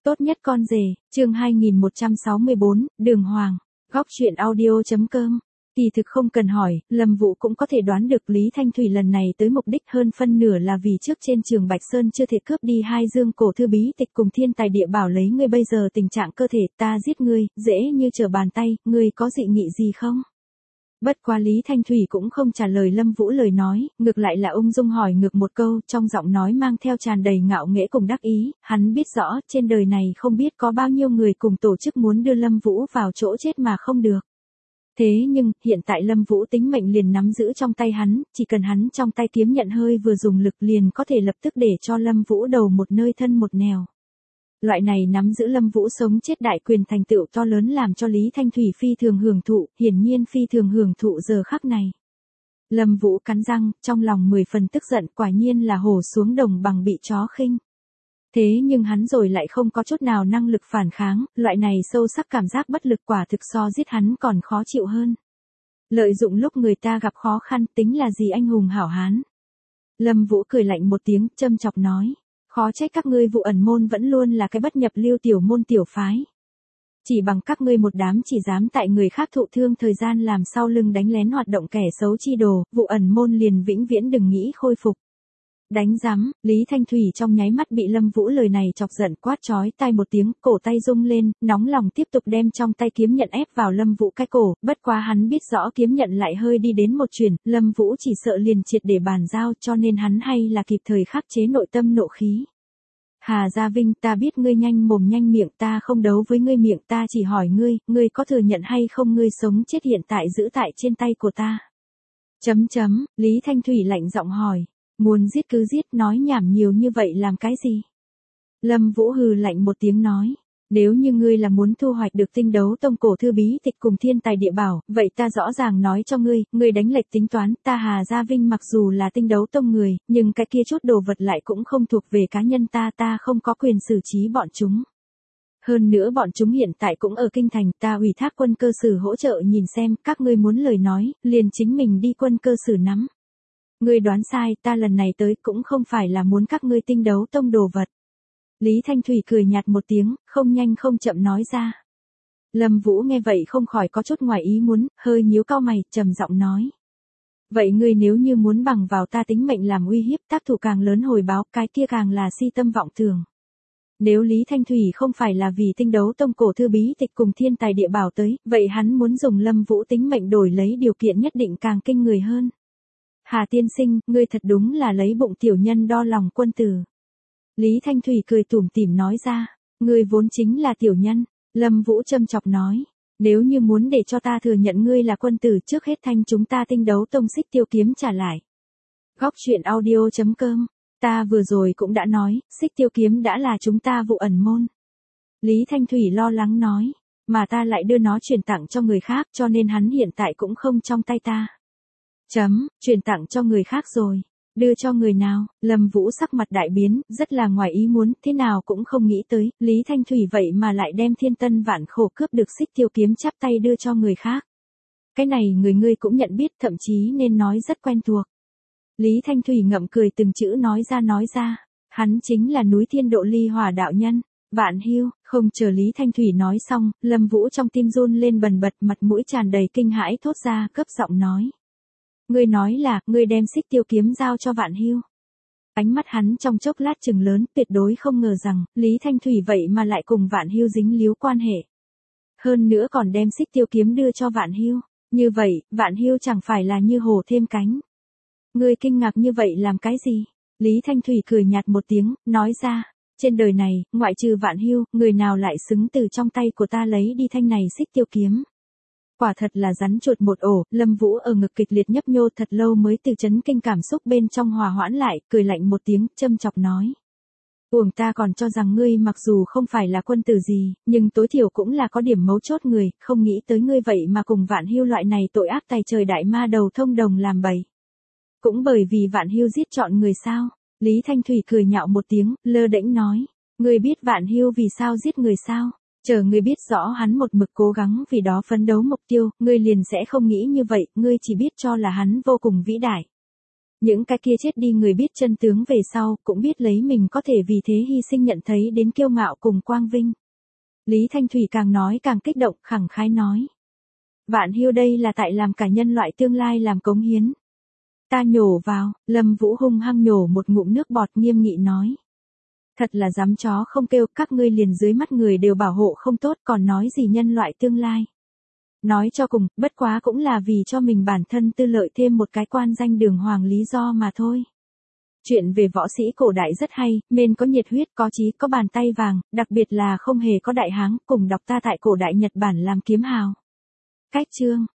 Tốt nhất con rể, chương 2164, Đường Hoàng, góc truyện audio.com. Kỳ thực không cần hỏi, Lâm Vũ cũng có thể đoán được Lý Thanh Thủy lần này tới mục đích hơn phân nửa là vì trước trên trường Bạch Sơn chưa thể cướp đi 2 dương cổ thư bí tịch cùng thiên tài địa bảo lấy ngươi bây giờ tình trạng cơ thể ta giết ngươi, dễ như trở bàn tay, ngươi có dị nghị gì không? Bất quá Lý Thanh Thủy cũng không trả lời Lâm Vũ lời nói, ngược lại là ung dung hỏi ngược một câu, trong giọng nói mang theo tràn đầy ngạo nghễ cùng đắc ý, hắn biết rõ, trên đời này không biết có bao nhiêu người cùng tổ chức muốn đưa Lâm Vũ vào chỗ chết mà không được. Thế nhưng, hiện tại Lâm Vũ tính mệnh liền nắm giữ trong tay hắn, chỉ cần hắn trong tay kiếm nhận hơi vừa dùng lực liền có thể lập tức để cho Lâm Vũ đầu một nơi thân một nẻo. Loại này nắm giữ Lâm Vũ sống chết đại quyền thành tựu to lớn làm cho Lý Thanh Thủy phi thường hưởng thụ, hiển nhiên phi thường hưởng thụ giờ khắc này. Lâm Vũ cắn răng, trong lòng 10 phần tức giận, quả nhiên là hổ xuống đồng bằng bị chó khinh. Thế nhưng hắn rồi lại không có chút nào năng lực phản kháng, loại này sâu sắc cảm giác bất lực quả thực so giết hắn còn khó chịu hơn. Lợi dụng lúc người ta gặp khó khăn tính là gì anh hùng hảo hán. Lâm Vũ cười lạnh một tiếng, châm chọc nói. Khó trách các ngươi Vụ Ẩn môn vẫn luôn là cái bất nhập lưu tiểu môn tiểu phái. Chỉ bằng các ngươi một đám chỉ dám tại người khác thụ thương thời gian làm sau lưng đánh lén hoạt động kẻ xấu chi đồ, Vụ Ẩn môn liền vĩnh viễn đừng nghĩ khôi phục. Đánh rắm, Lý Thanh Thủy trong nháy mắt bị Lâm Vũ lời này chọc giận quát chói tai một tiếng, cổ tay rung lên, nóng lòng tiếp tục đem trong tay kiếm nhận ép vào Lâm Vũ cái cổ, bất quá hắn biết rõ kiếm nhận lại hơi đi đến một chuyển, Lâm Vũ chỉ sợ liền triệt để bàn giao cho nên hắn hay là kịp thời khắc chế nội tâm nộ khí. Hà Gia Vinh, ta biết ngươi nhanh mồm nhanh miệng, ta không đấu với ngươi miệng, ta chỉ hỏi ngươi có thừa nhận hay không ngươi sống chết hiện tại giữ tại trên tay của ta. Lý Thanh Thủy lạnh giọng hỏi. Muốn giết cứ giết, nói nhảm nhiều như vậy làm cái gì? Lâm Vũ hừ lạnh một tiếng nói, nếu như ngươi là muốn thu hoạch được tinh đấu tông cổ thư bí tịch cùng thiên tài địa bảo, vậy ta rõ ràng nói cho ngươi đánh lệch tính toán, ta Hà Gia Vinh mặc dù là tinh đấu tông người, nhưng cái kia chút đồ vật lại cũng không thuộc về cá nhân ta không có quyền xử trí bọn chúng. Hơn nữa bọn chúng hiện tại cũng ở kinh thành, ta ủy thác quân cơ sử hỗ trợ nhìn xem, các ngươi muốn lời nói, liền chính mình đi quân cơ sử nắm. Ngươi đoán sai, ta lần này tới cũng không phải là muốn các ngươi tinh đấu tông đồ vật. Lý Thanh Thủy cười nhạt một tiếng, không nhanh không chậm nói ra. Lâm Vũ nghe vậy không khỏi có chút ngoài ý muốn, hơi nhíu cau mày, trầm giọng nói. Vậy ngươi nếu như muốn bằng vào ta tính mệnh làm uy hiếp, tác thủ càng lớn hồi báo, cái kia càng là si tâm vọng tưởng. Nếu Lý Thanh Thủy không phải là vì tinh đấu tông cổ thư bí tịch cùng thiên tài địa bảo tới, vậy hắn muốn dùng Lâm Vũ tính mệnh đổi lấy điều kiện nhất định càng kinh người hơn. Hà tiên sinh, ngươi thật đúng là lấy bụng tiểu nhân đo lòng quân tử. Lý Thanh Thủy cười tủm tỉm nói ra, ngươi vốn chính là tiểu nhân. Lâm Vũ châm chọc nói, nếu như muốn để cho ta thừa nhận ngươi là quân tử trước hết thanh chúng ta tinh đấu tông xích tiêu kiếm trả lại. Góc truyện audio.com, ta vừa rồi cũng đã nói, xích tiêu kiếm đã là chúng ta Vụ Ẩn môn. Lý Thanh Thủy lo lắng nói, mà ta lại đưa nó chuyển tặng cho người khác cho nên hắn hiện tại cũng không trong tay ta. Chuyển tặng cho người khác rồi. Đưa cho người nào? Lâm Vũ sắc mặt đại biến, rất là ngoài ý muốn, thế nào cũng không nghĩ tới, Lý Thanh Thủy vậy mà lại đem thiên tân vạn khổ cướp được xích tiêu kiếm chắp tay đưa cho người khác. Cái này ngươi cũng nhận biết, thậm chí nên nói rất quen thuộc. Lý Thanh Thủy ngậm cười từng chữ nói ra, hắn chính là núi Thiên Độ Ly Hỏa đạo nhân. Vạn Hưu, không chờ Lý Thanh Thủy nói xong, Lâm Vũ trong tim run lên bần bật, mặt mũi tràn đầy kinh hãi thốt ra, cấp giọng nói. Ngươi nói là, ngươi đem xích tiêu kiếm giao cho Vạn Hưu. Ánh mắt hắn trong chốc lát trừng lớn, tuyệt đối không ngờ rằng, Lý Thanh Thủy vậy mà lại cùng Vạn Hưu dính líu quan hệ. Hơn nữa còn đem xích tiêu kiếm đưa cho Vạn Hưu. Như vậy, Vạn Hưu chẳng phải là như hổ thêm cánh. Ngươi kinh ngạc như vậy làm cái gì? Lý Thanh Thủy cười nhạt một tiếng, nói ra. Trên đời này, ngoại trừ Vạn Hưu, người nào lại xứng từ trong tay của ta lấy đi thanh này xích tiêu kiếm. Quả thật là rắn chuột một ổ, Lâm Vũ ở ngực kịch liệt nhấp nhô thật lâu mới từ chấn kinh cảm xúc bên trong hòa hoãn lại, cười lạnh một tiếng, châm chọc nói. Uổng ta còn cho rằng ngươi mặc dù không phải là quân tử gì, nhưng tối thiểu cũng là có điểm mấu chốt người, không nghĩ tới ngươi vậy mà cùng Vạn Hưu loại này tội ác tày trời đại ma đầu thông đồng làm bậy. Cũng bởi vì Vạn Hưu giết chọn người sao? Lý Thanh Thủy cười nhạo một tiếng, lơ đễnh nói. Ngươi biết Vạn Hưu vì sao giết người sao? Chờ ngươi biết rõ hắn một mực cố gắng vì đó phấn đấu mục tiêu, ngươi liền sẽ không nghĩ như vậy, ngươi chỉ biết cho là hắn vô cùng vĩ đại. Những cái kia chết đi người biết chân tướng về sau, cũng biết lấy mình có thể vì thế hy sinh nhận thấy đến kiêu ngạo cùng quang vinh. Lý Thanh Thủy càng nói càng kích động, khẳng khái nói. Vạn Hưu đây là tại làm cả nhân loại tương lai làm cống hiến. Ta nhổ vào, Lâm Vũ hung hăng nhổ một ngụm nước bọt nghiêm nghị nói. Thật là dám chó không kêu, các ngươi liền dưới mắt người đều bảo hộ không tốt còn nói gì nhân loại tương lai. Nói cho cùng, bất quá cũng là vì cho mình bản thân tư lợi thêm một cái quan danh đường hoàng lý do mà thôi. Chuyện về võ sĩ cổ đại rất hay, men có nhiệt huyết, có chí, có bàn tay vàng, đặc biệt là không hề có đại hán, cùng đọc ta tại cổ đại Nhật Bản làm kiếm hào. Cách chương